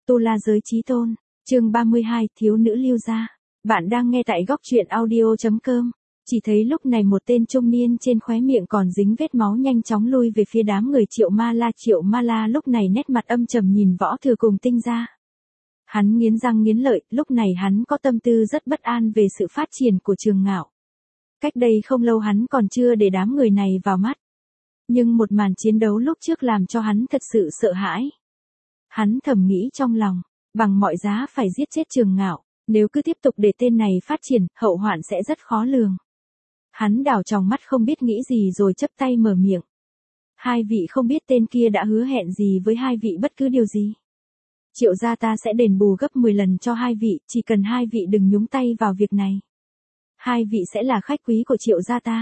Tu La Giới Chí Tôn, chương 32, thiếu nữ Lưu gia. Bạn đang nghe tại góc truyện audio.com. Chỉ thấy lúc này một tên trung niên trên khóe miệng còn dính vết máu nhanh chóng lui về phía đám người Triệu Ma La. Triệu Ma La lúc này nét mặt âm trầm nhìn Võ Thừa cùng Tinh gia. Hắn nghiến răng nghiến lợi, lúc này hắn có tâm tư rất bất an về sự phát triển của Trường Ngạo. Cách đây không lâu hắn còn chưa để đám người này vào mắt. Nhưng một màn chiến đấu lúc trước làm cho hắn thật sự sợ hãi. Hắn thầm nghĩ trong lòng, bằng mọi giá phải giết chết Trường Ngạo, nếu cứ tiếp tục để tên này phát triển, hậu hoạn sẽ rất khó lường. Hắn đảo tròng mắt không biết nghĩ gì rồi chắp tay mở miệng. Hai vị không biết tên kia đã hứa hẹn gì với hai vị bất cứ điều gì. Triệu gia ta sẽ đền bù gấp 10 lần cho hai vị, chỉ cần hai vị đừng nhúng tay vào việc này. Hai vị sẽ là khách quý của Triệu gia ta.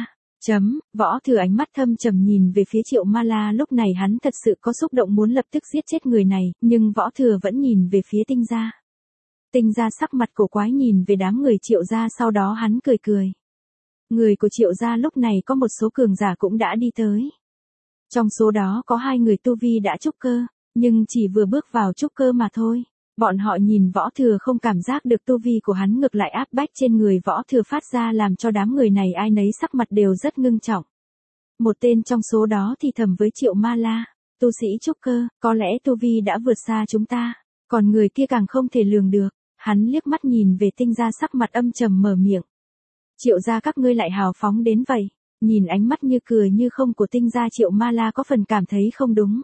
Võ Thừa ánh mắt thâm trầm nhìn về phía Triệu Ma La, lúc này hắn thật sự có xúc động muốn lập tức giết chết người này, nhưng Võ Thừa vẫn nhìn về phía Tinh gia. Tinh gia sắc mặt cổ quái nhìn về đám người Triệu gia, sau đó hắn cười cười. Người của Triệu gia lúc này có một số cường giả cũng đã đi tới. Trong số đó có 2 người tu vi đã trúc cơ, nhưng chỉ vừa bước vào trúc cơ mà thôi. Bọn họ nhìn Võ Thừa không cảm giác được tu vi của hắn, ngược lại áp bách trên người Võ Thừa phát ra làm cho đám người này ai nấy sắc mặt đều rất ngưng trọng. Một tên trong số đó thì thầm với Triệu Ma La, tu sĩ trúc cơ, có lẽ tu vi đã vượt xa chúng ta, còn người kia càng không thể lường được. Hắn liếc mắt nhìn về Tinh gia, sắc mặt âm trầm mở miệng. Triệu gia các ngươi lại hào phóng đến vậy. Nhìn ánh mắt như cười như không của Tinh gia, Triệu Ma La có phần cảm thấy không đúng.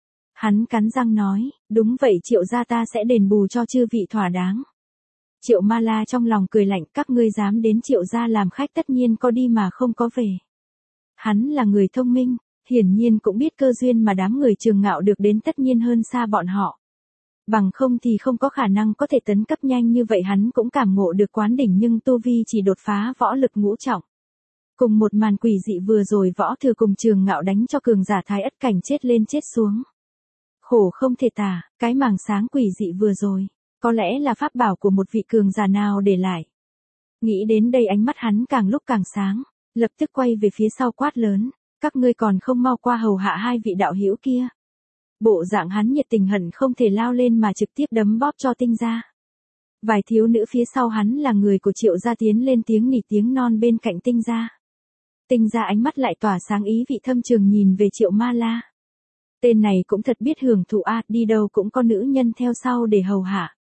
Hắn cắn răng nói, đúng vậy, Triệu gia ta sẽ đền bù cho chư vị thỏa đáng. Triệu Ma La trong lòng cười lạnh, các ngươi dám đến Triệu gia làm khách tất nhiên có đi mà không có về. Hắn là người thông minh, hiển nhiên cũng biết cơ duyên mà đám người Trường Ngạo được đến tất nhiên hơn xa bọn họ. Bằng không thì không có khả năng có thể tấn cấp nhanh như vậy. Hắn cũng cảm ngộ được quán đỉnh nhưng tu vi chỉ đột phá võ lực ngũ trọng. Cùng một màn quỷ dị vừa rồi, Võ Thừa cùng Trường Ngạo đánh cho cường giả Thái Ất cảnh chết lên chết xuống. Khổ không thể tả, cái màng sáng quỷ dị vừa rồi, có lẽ là pháp bảo của một vị cường giả nào để lại. Nghĩ đến đây ánh mắt hắn càng lúc càng sáng, lập tức quay về phía sau quát lớn, các ngươi còn không mau qua hầu hạ hai vị đạo hữu kia. Bộ dạng hắn nhiệt tình hận không thể lao lên mà trực tiếp đấm bóp cho Tinh gia. Vài thiếu nữ phía sau hắn là người của Triệu gia tiến lên tiếng nỉ tiếng non bên cạnh Tinh gia. Tinh gia ánh mắt lại tỏa sáng ý vị thâm trường nhìn về Triệu Ma La. Tên này cũng thật biết hưởng thụ a, đi đâu cũng có nữ nhân theo sau để hầu hạ.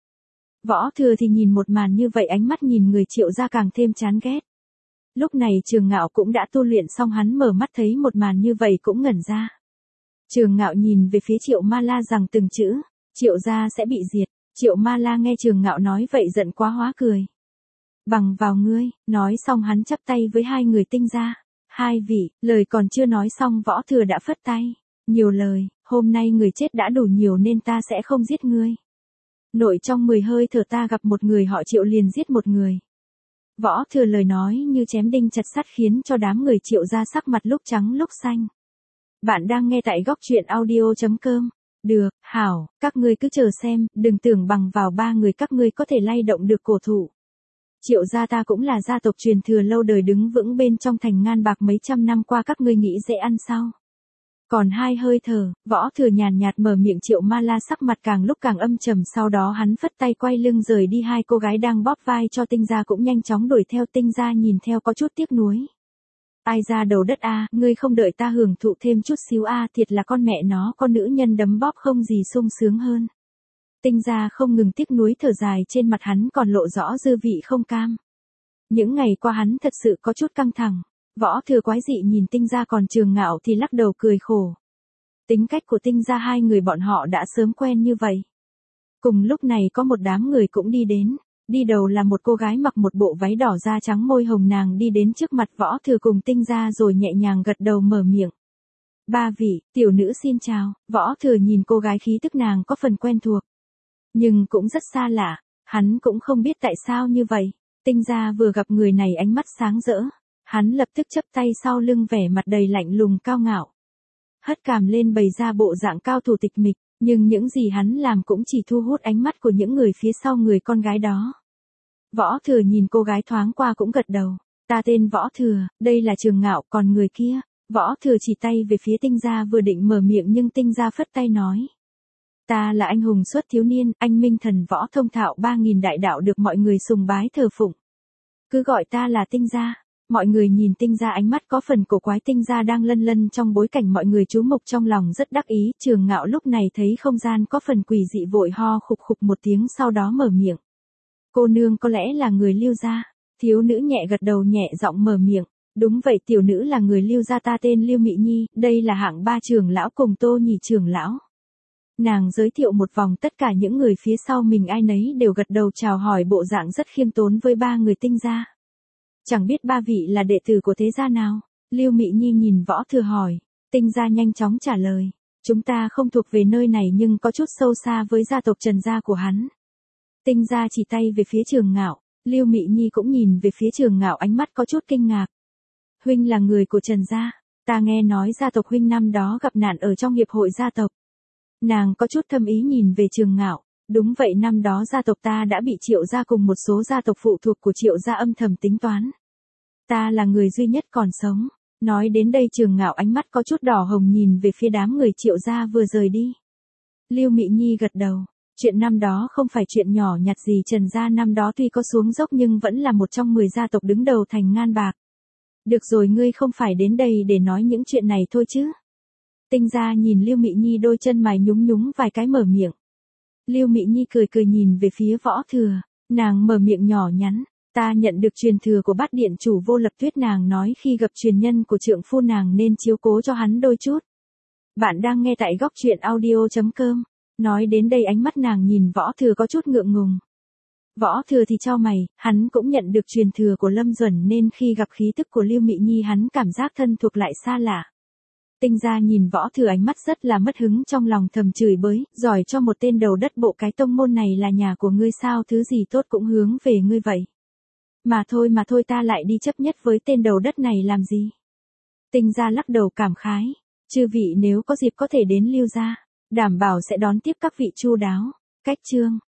Võ Thừa thì nhìn một màn như vậy, ánh mắt nhìn người Triệu gia càng thêm chán ghét. Lúc này Trường Ngạo cũng đã tu luyện xong, hắn mở mắt thấy một màn như vậy cũng ngẩn ra. Trường Ngạo nhìn về phía Triệu Ma La rằng từng chữ, Triệu gia sẽ bị diệt. Triệu Ma La nghe Trường Ngạo nói vậy giận quá hóa cười. Bằng vào ngươi, nói xong hắn chắp tay với 2 người Tinh gia. Hai vị, lời còn chưa nói xong Võ Thừa đã phất tay. Nhiều lời, hôm nay người chết đã đủ nhiều nên ta sẽ không giết ngươi. Nội trong 10 hơi thở ta gặp một người họ Triệu liền giết một người. Võ Thừa lời nói như chém đinh chặt sắt khiến cho đám người Triệu gia sắc mặt lúc trắng lúc xanh. Bạn đang nghe tại góc truyện audio.com. Được, hảo, các ngươi cứ chờ xem, đừng tưởng bằng vào 3 người các ngươi có thể lay động được cổ thụ. Triệu gia ta cũng là gia tộc truyền thừa lâu đời đứng vững bên trong thành ngàn bạc mấy trăm năm qua, các ngươi nghĩ dễ ăn sao? Còn 2 hơi thở, Võ Thừa nhàn nhạt mở miệng. Triệu Ma La sắc mặt càng lúc càng âm trầm, sau đó hắn phất tay quay lưng rời đi. 2 cô gái đang bóp vai cho Tinh gia cũng nhanh chóng đuổi theo. Tinh gia nhìn theo có chút tiếc nuối. Ai ra đầu đất a, ngươi không đợi ta hưởng thụ thêm chút xíu a, thiệt là con mẹ nó, con nữ nhân đấm bóp không gì sung sướng hơn. Tinh gia không ngừng tiếc nuối thở dài, trên mặt hắn còn lộ rõ dư vị không cam. Những ngày qua hắn thật sự có chút căng thẳng. Võ Thừa quái dị nhìn Tinh gia, còn Trường Ngạo thì lắc đầu cười khổ. Tính cách của Tinh gia 2 người bọn họ đã sớm quen như vậy. Cùng lúc này có một đám người cũng đi đến. Đi đầu là một cô gái mặc một bộ váy đỏ da trắng môi hồng, nàng đi đến trước mặt Võ Thừa cùng Tinh gia rồi nhẹ nhàng gật đầu mở miệng. 3 vị, tiểu nữ xin chào. Võ Thừa nhìn cô gái, khí tức nàng có phần quen thuộc. Nhưng cũng rất xa lạ, hắn cũng không biết tại sao như vậy. Tinh gia vừa gặp người này ánh mắt sáng rỡ. Hắn lập tức chắp tay sau lưng, vẻ mặt đầy lạnh lùng cao ngạo. Hất cằm lên bày ra bộ dạng cao thủ tịch mịch, nhưng những gì hắn làm cũng chỉ thu hút ánh mắt của những người phía sau người con gái đó. Võ Thừa nhìn cô gái thoáng qua cũng gật đầu. Ta tên Võ Thừa, đây là Trường Ngạo, còn người kia. Võ Thừa chỉ tay về phía Tinh gia vừa định mở miệng nhưng Tinh gia phất tay nói. Ta là anh hùng xuất thiếu niên, anh minh thần võ thông thạo 3.000 đại đạo được mọi người sùng bái thờ phụng. Cứ gọi ta là Tinh Gia. Mọi người nhìn Tinh Gia ánh mắt có phần cổ quái. Tinh Gia đang lân lân trong bối cảnh mọi người chú mục, trong lòng rất đắc ý. Trường Ngạo lúc này thấy không gian có phần quỷ dị vội ho khục khục một tiếng, sau đó mở miệng. Cô nương có lẽ là người Lưu gia. Thiếu nữ nhẹ gật đầu, nhẹ giọng mở miệng. Đúng vậy, tiểu nữ là người Lưu gia, ta tên Lưu Mị Nhi, đây là hạng 3 trưởng lão cùng Tô Nhị trưởng lão. Nàng giới thiệu một vòng, tất cả những người phía sau mình ai nấy đều gật đầu chào hỏi, bộ dạng rất khiêm tốn với ba người Tinh gia. Chẳng biết ba vị là đệ tử của thế gia nào? Lưu Mị Nhi nhìn Võ Thừa hỏi. Tinh gia nhanh chóng trả lời. Chúng ta không thuộc về nơi này nhưng có chút sâu xa với gia tộc Trần gia của hắn. Tinh gia chỉ tay về phía Trường Ngạo. Lưu Mị Nhi cũng nhìn về phía Trường Ngạo, ánh mắt có chút kinh ngạc. Huynh là người của Trần gia. Ta nghe nói gia tộc huynh năm đó gặp nạn ở trong hiệp hội gia tộc. Nàng có chút thâm ý nhìn về Trường Ngạo. Đúng vậy, năm đó gia tộc ta đã bị Triệu gia cùng một số gia tộc phụ thuộc của Triệu gia âm thầm tính toán. Ta là người duy nhất còn sống. Nói đến đây Trường Ngạo ánh mắt có chút đỏ hồng nhìn về phía đám người Triệu gia vừa rời đi. Lưu Mị Nhi gật đầu. Chuyện năm đó không phải chuyện nhỏ nhặt gì, Trần gia năm đó tuy có xuống dốc nhưng vẫn là một trong 10 gia tộc đứng đầu thành Ngan Bạc. Được rồi, ngươi không phải đến đây để nói những chuyện này thôi chứ? Tinh gia nhìn Lưu Mị Nhi, đôi chân mày nhúng nhúng vài cái mở miệng. Lưu Mị Nhi cười cười nhìn về phía Võ Thừa, nàng mở miệng nhỏ nhắn, ta nhận được truyền thừa của Bát điện chủ Vô Lập Tuyết, nàng nói khi gặp truyền nhân của trượng phu nàng nên chiếu cố cho hắn đôi chút. Bạn đang nghe tại góc truyện audio.com. Nói đến đây ánh mắt nàng nhìn Võ Thừa có chút ngượng ngùng. Võ Thừa thì chau mày, hắn cũng nhận được truyền thừa của Lâm Duẩn nên khi gặp khí tức của Lưu Mị Nhi hắn cảm giác thân thuộc lại xa lạ. Tinh gia nhìn Võ Thừa ánh mắt rất là mất hứng, trong lòng thầm chửi bới, giỏi cho một tên đầu đất, bộ cái tông môn này là nhà của ngươi sao, thứ gì tốt cũng hướng về ngươi vậy. Mà thôi ta lại đi chấp nhất với tên đầu đất này làm gì. Tinh gia lắc đầu cảm khái, chư vị nếu có dịp có thể đến Lưu gia, đảm bảo sẽ đón tiếp các vị chu đáo. Cách chương